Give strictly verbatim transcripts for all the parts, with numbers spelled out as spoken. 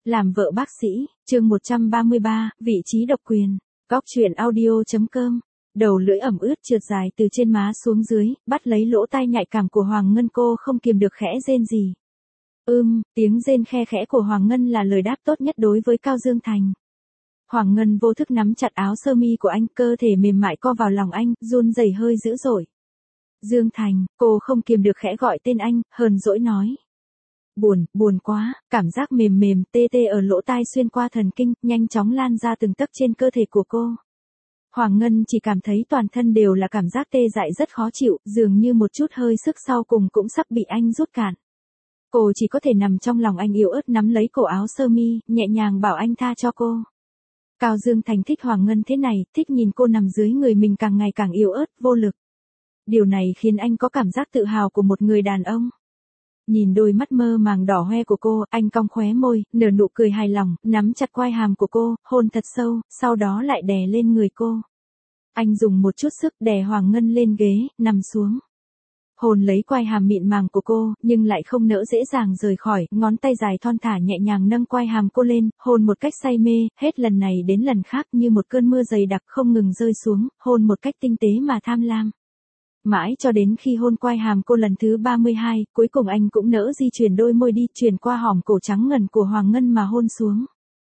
Làm vợ bác sĩ, chương một trăm ba mươi ba, vị trí độc quyền. Góc truyện audio.com. Đầu lưỡi ẩm ướt trượt dài từ trên má xuống dưới, bắt lấy lỗ tai nhạy cảm của Hoàng Ngân, cô không kiềm được khẽ rên rỉ. Ưm, tiếng rên khe khẽ của Hoàng Ngân là lời đáp tốt nhất đối với Cao Dương Thành. Hoàng Ngân vô thức nắm chặt áo sơ mi của anh, cơ thể mềm mại co vào lòng anh, run rẩy hơi dữ dội. Dương Thành, cô không kiềm được khẽ gọi tên anh, hờn dỗi nói. Buồn, buồn quá, cảm giác mềm mềm, tê tê ở lỗ tai xuyên qua thần kinh, nhanh chóng lan ra từng tấc trên cơ thể của cô. Hoàng Ngân chỉ cảm thấy toàn thân đều là cảm giác tê dại rất khó chịu, dường như một chút hơi sức sau cùng cũng sắp bị anh rút cạn. Cô chỉ có thể nằm trong lòng anh yếu ớt nắm lấy cổ áo sơ mi, nhẹ nhàng bảo anh tha cho cô. Cao Dương Thành thích Hoàng Ngân thế này, thích nhìn cô nằm dưới người mình càng ngày càng yếu ớt, vô lực. Điều này khiến anh có cảm giác tự hào của một người đàn ông. Nhìn đôi mắt mơ màng đỏ hoe của cô, anh cong khóe môi, nở nụ cười hài lòng, nắm chặt quai hàm của cô, hôn thật sâu, sau đó lại đè lên người cô. Anh dùng một chút sức đè Hoàng Ngân lên ghế, nằm xuống. Hôn lấy quai hàm mịn màng của cô, nhưng lại không nỡ dễ dàng rời khỏi, ngón tay dài thon thả nhẹ nhàng nâng quai hàm cô lên, hôn một cách say mê, hết lần này đến lần khác như một cơn mưa dày đặc không ngừng rơi xuống, hôn một cách tinh tế mà tham lam. Mãi cho đến khi hôn quai hàm cô lần thứ ba mươi hai, cuối cùng anh cũng nỡ di chuyển đôi môi đi, chuyển qua hõm cổ trắng ngần của Hoàng Ngân mà hôn xuống.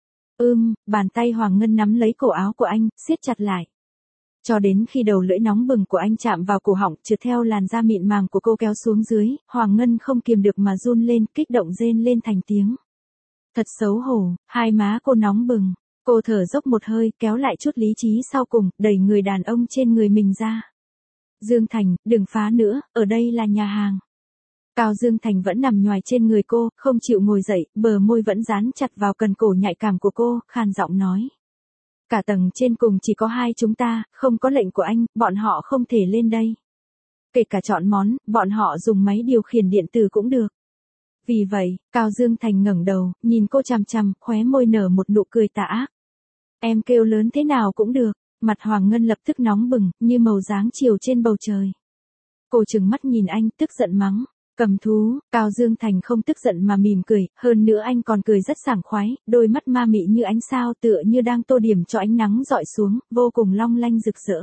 Ưm, bàn tay Hoàng Ngân nắm lấy cổ áo của anh, siết chặt lại. Cho đến khi đầu lưỡi nóng bừng của anh chạm vào cổ họng, trượt theo làn da mịn màng của cô kéo xuống dưới, Hoàng Ngân không kiềm được mà run lên, kích động rên lên thành tiếng. Thật xấu hổ, hai má cô nóng bừng, cô thở dốc một hơi, kéo lại chút lý trí sau cùng, đẩy người đàn ông trên người mình ra. Dương Thành, đừng phá nữa, ở đây là nhà hàng. Cao Dương Thành vẫn nằm nhoài trên người cô, không chịu ngồi dậy, bờ môi vẫn dán chặt vào cần cổ nhạy cảm của cô, khàn giọng nói. Cả tầng trên cùng chỉ có hai chúng ta, không có lệnh của anh, bọn họ không thể lên đây. Kể cả chọn món, bọn họ dùng máy điều khiển điện tử cũng được. Vì vậy, Cao Dương Thành ngẩng đầu, nhìn cô chằm chằm, khóe môi nở một nụ cười tà ác. Em kêu lớn thế nào cũng được. Mặt Hoàng Ngân lập tức nóng bừng, như màu dáng chiều trên bầu trời. Cô trừng mắt nhìn anh, tức giận mắng. Cầm thú, Cao Dương Thành không tức giận mà mỉm cười, hơn nữa anh còn cười rất sảng khoái, đôi mắt ma mị như ánh sao tựa như đang tô điểm cho ánh nắng dọi xuống, vô cùng long lanh rực rỡ.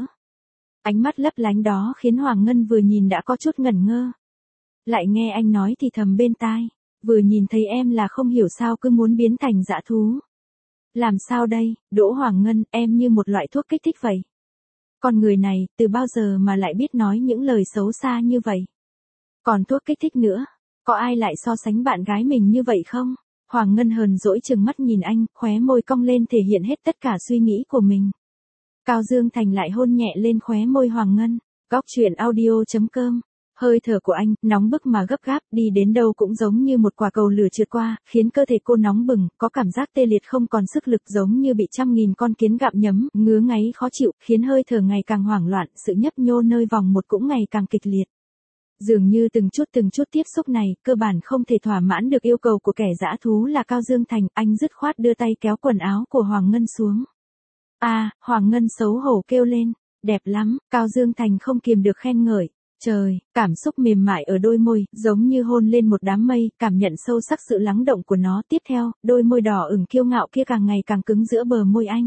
Ánh mắt lấp lánh đó khiến Hoàng Ngân vừa nhìn đã có chút ngẩn ngơ. Lại nghe anh nói thì thầm bên tai, vừa nhìn thấy em là không hiểu sao cứ muốn biến thành dã thú. Làm sao đây, Đỗ Hoàng Ngân, em như một loại thuốc kích thích vậy. Con người này, từ bao giờ mà lại biết nói những lời xấu xa như vậy? Còn thuốc kích thích nữa, có ai lại so sánh bạn gái mình như vậy không? Hoàng Ngân hờn dỗi trừng mắt nhìn anh, khóe môi cong lên thể hiện hết tất cả suy nghĩ của mình. Cao Dương Thành lại hôn nhẹ lên khóe môi Hoàng Ngân. Góc truyện audio.com. Hơi thở của anh, nóng bức mà gấp gáp, đi đến đâu cũng giống như một quả cầu lửa trượt qua, khiến cơ thể cô nóng bừng, có cảm giác tê liệt không còn sức lực giống như bị trăm nghìn con kiến gặm nhấm, ngứa ngáy khó chịu, khiến hơi thở ngày càng hoảng loạn, sự nhấp nhô nơi vòng một cũng ngày càng kịch liệt. Dường như từng chút từng chút tiếp xúc này, cơ bản không thể thỏa mãn được yêu cầu của kẻ dã thú là Cao Dương Thành, anh dứt khoát đưa tay kéo quần áo của Hoàng Ngân xuống. À, Hoàng Ngân xấu hổ kêu lên, đẹp lắm, Cao Dương Thành không kiềm được khen ngợi. Trời, cảm xúc mềm mại ở đôi môi, giống như hôn lên một đám mây, cảm nhận sâu sắc sự lắng động của nó. Tiếp theo, đôi môi đỏ ửng kiêu ngạo kia càng ngày càng cứng giữa bờ môi anh.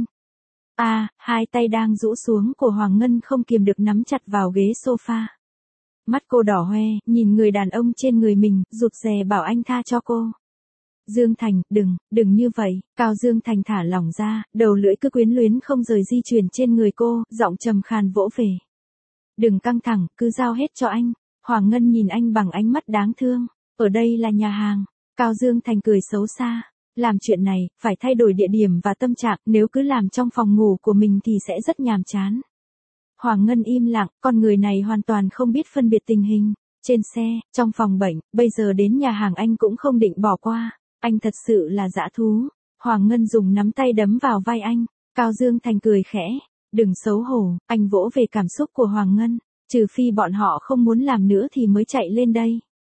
À, hai tay đang rũ xuống của Hoàng Ngân không kiềm được nắm chặt vào ghế sofa. Mắt cô đỏ hoe, nhìn người đàn ông trên người mình, rụt rè bảo anh tha cho cô. Dương Thành, đừng, đừng như vậy. Cao Dương Thành thả lỏng ra, đầu lưỡi cứ quyến luyến không rời di chuyển trên người cô, giọng trầm khàn vỗ về. Đừng căng thẳng, cứ giao hết cho anh. Hoàng Ngân nhìn anh bằng ánh mắt đáng thương. Ở đây là nhà hàng. Cao Dương Thành cười xấu xa. Làm chuyện này, phải thay đổi địa điểm và tâm trạng, nếu cứ làm trong phòng ngủ của mình thì sẽ rất nhàm chán. Hoàng Ngân im lặng, con người này hoàn toàn không biết phân biệt tình hình. Trên xe, trong phòng bệnh, bây giờ đến nhà hàng anh cũng không định bỏ qua. Anh thật sự là dã thú. Hoàng Ngân dùng nắm tay đấm vào vai anh. Cao Dương Thành cười khẽ. Đừng xấu hổ, anh vỗ về cảm xúc của Hoàng Ngân, trừ phi bọn họ không muốn làm nữa thì mới chạy lên đây.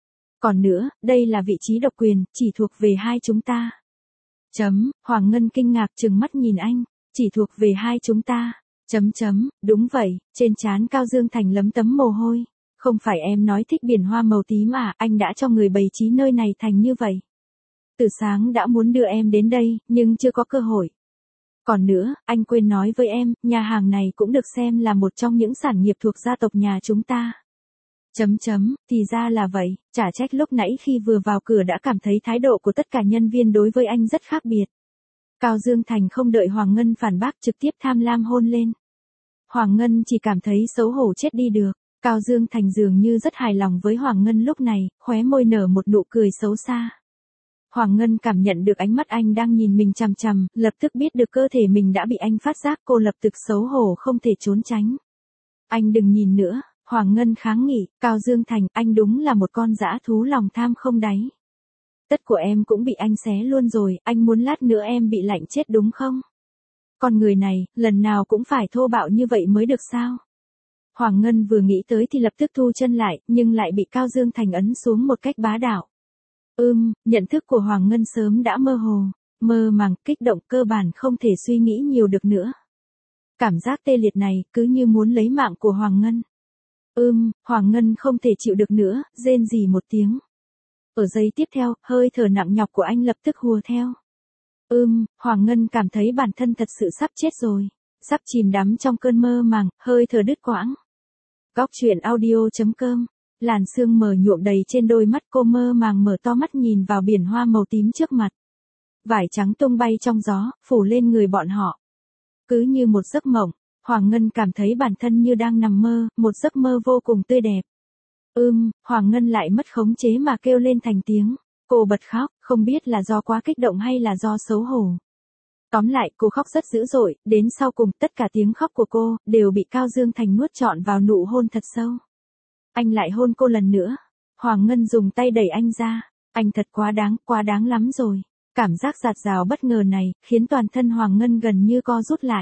Còn nữa, đây là vị trí độc quyền, chỉ thuộc về hai chúng ta. Chấm, Hoàng Ngân kinh ngạc trừng mắt nhìn anh, chỉ thuộc về hai chúng ta. Chấm chấm, đúng vậy, trên trán Cao Dương Thành lấm tấm mồ hôi. Không phải em nói thích biển hoa màu tím à, anh đã cho người bày trí nơi này thành như vậy. Từ sáng đã muốn đưa em đến đây, nhưng chưa có cơ hội. Còn nữa, anh quên nói với em, nhà hàng này cũng được xem là một trong những sản nghiệp thuộc gia tộc nhà chúng ta. Chấm chấm, thì ra là vậy, chả trách lúc nãy khi vừa vào cửa đã cảm thấy thái độ của tất cả nhân viên đối với anh rất khác biệt. Cao Dương Thành không đợi Hoàng Ngân phản bác trực tiếp tham lam hôn lên. Hoàng Ngân chỉ cảm thấy xấu hổ chết đi được. Cao Dương Thành dường như rất hài lòng với Hoàng Ngân lúc này, khóe môi nở một nụ cười xấu xa. Hoàng Ngân cảm nhận được ánh mắt anh đang nhìn mình chằm chằm, lập tức biết được cơ thể mình đã bị anh phát giác, cô lập tức xấu hổ không thể trốn tránh. Anh đừng nhìn nữa, Hoàng Ngân kháng nghị, Cao Dương Thành, anh đúng là một con dã thú lòng tham không đáy. Tất của em cũng bị anh xé luôn rồi, anh muốn lát nữa em bị lạnh chết đúng không? Con người này, lần nào cũng phải thô bạo như vậy mới được sao? Hoàng Ngân vừa nghĩ tới thì lập tức thu chân lại, nhưng lại bị Cao Dương Thành ấn xuống một cách bá đạo. Ưm, nhận thức của Hoàng Ngân sớm đã mơ hồ, mơ màng, kích động, cơ bản không thể suy nghĩ nhiều được nữa. Cảm giác tê liệt này cứ như muốn lấy mạng của Hoàng Ngân. Ưm, Hoàng Ngân không thể chịu được nữa, rên rỉ một tiếng. Ở giây tiếp theo, hơi thở nặng nhọc của anh lập tức hùa theo. Ưm, Hoàng Ngân cảm thấy bản thân thật sự sắp chết rồi, sắp chìm đắm trong cơn mơ màng, hơi thở đứt quãng. Góc truyện audio chấm com. Làn sương mờ nhuộm đầy trên đôi mắt, cô mơ màng mở to mắt nhìn vào biển hoa màu tím trước mặt. Vải trắng tung bay trong gió, phủ lên người bọn họ. Cứ như một giấc mộng, Hoàng Ngân cảm thấy bản thân như đang nằm mơ, một giấc mơ vô cùng tươi đẹp. Ưm, Hoàng Ngân lại mất khống chế mà kêu lên thành tiếng. Cô bật khóc, không biết là do quá kích động hay là do xấu hổ. Tóm lại, cô khóc rất dữ dội, đến sau cùng tất cả tiếng khóc của cô đều bị Cao Dương Thành nuốt trọn vào nụ hôn thật sâu. Anh lại hôn cô lần nữa. Hoàng Ngân dùng tay đẩy anh ra. Anh thật quá đáng, quá đáng lắm rồi. Cảm giác dạt dào bất ngờ này khiến toàn thân Hoàng Ngân gần như co rút lại.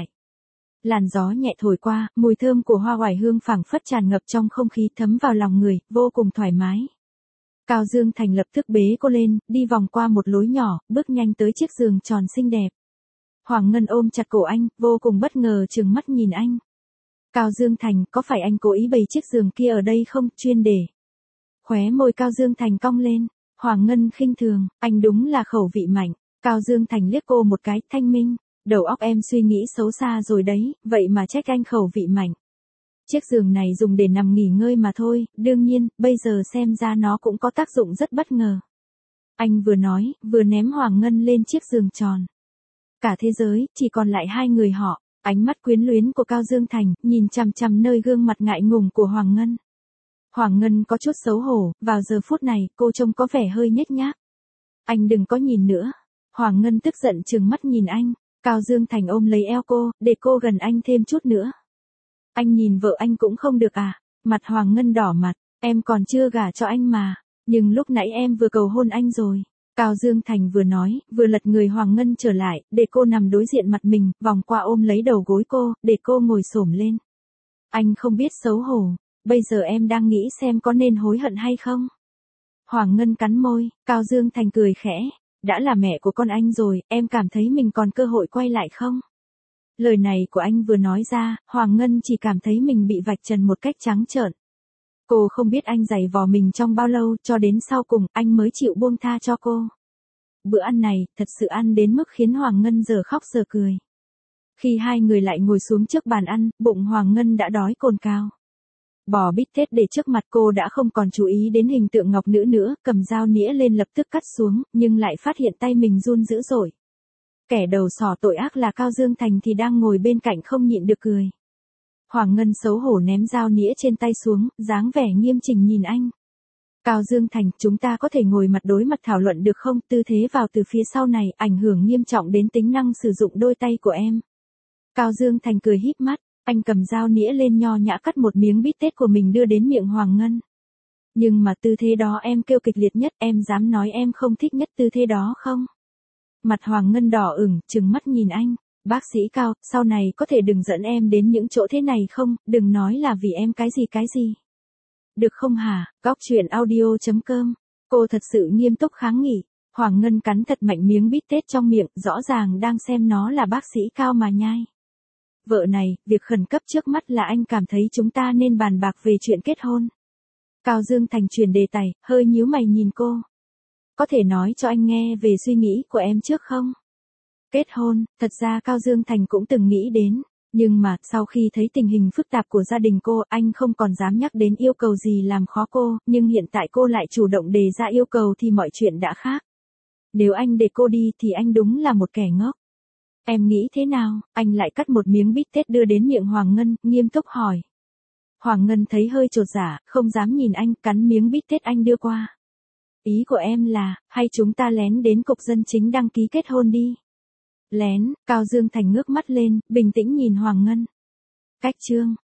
Làn gió nhẹ thổi qua, mùi thơm của hoa oải hương phảng phất tràn ngập trong không khí, thấm vào lòng người, vô cùng thoải mái. Cao Dương Thành lập tức bế cô lên, đi vòng qua một lối nhỏ, bước nhanh tới chiếc giường tròn xinh đẹp. Hoàng Ngân ôm chặt cổ anh, vô cùng bất ngờ trừng mắt nhìn anh. Cao Dương Thành, có phải anh cố ý bày chiếc giường kia ở đây không, chuyên để. Khóe môi Cao Dương Thành cong lên, Hoàng Ngân khinh thường, anh đúng là khẩu vị mạnh. Cao Dương Thành liếc cô một cái, thanh minh, đầu óc em suy nghĩ xấu xa rồi đấy, vậy mà trách anh khẩu vị mạnh. Chiếc giường này dùng để nằm nghỉ ngơi mà thôi, đương nhiên, bây giờ xem ra nó cũng có tác dụng rất bất ngờ. Anh vừa nói, vừa ném Hoàng Ngân lên chiếc giường tròn. Cả thế giới, chỉ còn lại hai người họ, ánh mắt quyến luyến của Cao Dương Thành, nhìn chằm chằm nơi gương mặt ngại ngùng của Hoàng Ngân. Hoàng Ngân có chút xấu hổ, vào giờ phút này, cô trông có vẻ hơi nhếch nhác. Anh đừng có nhìn nữa. Hoàng Ngân tức giận trừng mắt nhìn anh, Cao Dương Thành ôm lấy eo cô, để cô gần anh thêm chút nữa. Anh nhìn vợ anh cũng không được à? Mặt Hoàng Ngân đỏ mặt, em còn chưa gả cho anh mà, nhưng lúc nãy em vừa cầu hôn anh rồi. Cao Dương Thành vừa nói, vừa lật người Hoàng Ngân trở lại, để cô nằm đối diện mặt mình, vòng qua ôm lấy đầu gối cô, để cô ngồi xổm lên. Anh không biết xấu hổ, bây giờ em đang nghĩ xem có nên hối hận hay không? Hoàng Ngân cắn môi, Cao Dương Thành cười khẽ, đã là mẹ của con anh rồi, em cảm thấy mình còn cơ hội quay lại không? Lời này của anh vừa nói ra, Hoàng Ngân chỉ cảm thấy mình bị vạch trần một cách trắng trợn. Cô không biết anh giày vò mình trong bao lâu, cho đến sau cùng, anh mới chịu buông tha cho cô. Bữa ăn này, thật sự ăn đến mức khiến Hoàng Ngân giờ khóc giờ cười. Khi hai người lại ngồi xuống trước bàn ăn, bụng Hoàng Ngân đã đói cồn cào. Bò bít tết để trước mặt cô đã không còn chú ý đến hình tượng ngọc nữ nữa, cầm dao nĩa lên lập tức cắt xuống, nhưng lại phát hiện tay mình run dữ dội. Kẻ đầu sỏ tội ác là Cao Dương Thành thì đang ngồi bên cạnh không nhịn được cười. Hoàng Ngân xấu hổ ném dao nĩa trên tay xuống, dáng vẻ nghiêm chỉnh nhìn anh. Cao Dương Thành, chúng ta có thể ngồi mặt đối mặt thảo luận được không? Tư thế vào từ phía sau này, ảnh hưởng nghiêm trọng đến tính năng sử dụng đôi tay của em. Cao Dương Thành cười híp mắt, anh cầm dao nĩa lên nho nhã cắt một miếng bít tết của mình đưa đến miệng Hoàng Ngân. Nhưng mà tư thế đó em kêu kịch liệt nhất, em dám nói em không thích nhất tư thế đó không? Mặt Hoàng Ngân đỏ ửng, trừng mắt nhìn anh. Bác sĩ Cao, sau này có thể đừng dẫn em đến những chỗ thế này không, đừng nói là vì em cái gì cái gì. Được không hả? Góc truyện audio chấm com. Cô thật sự nghiêm túc kháng nghị. Hoàng Ngân cắn thật mạnh miếng bít tết trong miệng, rõ ràng đang xem nó là bác sĩ Cao mà nhai. Vợ này, việc khẩn cấp trước mắt là anh cảm thấy chúng ta nên bàn bạc về chuyện kết hôn. Cao Dương Thành chuyển đề tài, hơi nhíu mày nhìn cô. có thể nói cho anh nghe về suy nghĩ của em trước không? Kết hôn, thật ra Cao Dương Thành cũng từng nghĩ đến, nhưng mà, sau khi thấy tình hình phức tạp của gia đình cô, anh không còn dám nhắc đến yêu cầu gì làm khó cô, nhưng hiện tại cô lại chủ động đề ra yêu cầu thì mọi chuyện đã khác. Nếu anh để cô đi thì anh đúng là một kẻ ngốc. Em nghĩ thế nào? Anh lại cắt một miếng bít tết đưa đến miệng Hoàng Ngân, nghiêm túc hỏi. Hoàng Ngân thấy hơi chột dạ, không dám nhìn anh, cắn miếng bít tết anh đưa qua. Ý của em là, hay chúng ta lén đến cục dân chính đăng ký kết hôn đi. Lén, Cao Dương Thành ngước mắt lên, bình tĩnh nhìn Hoàng Ngân. Cách chương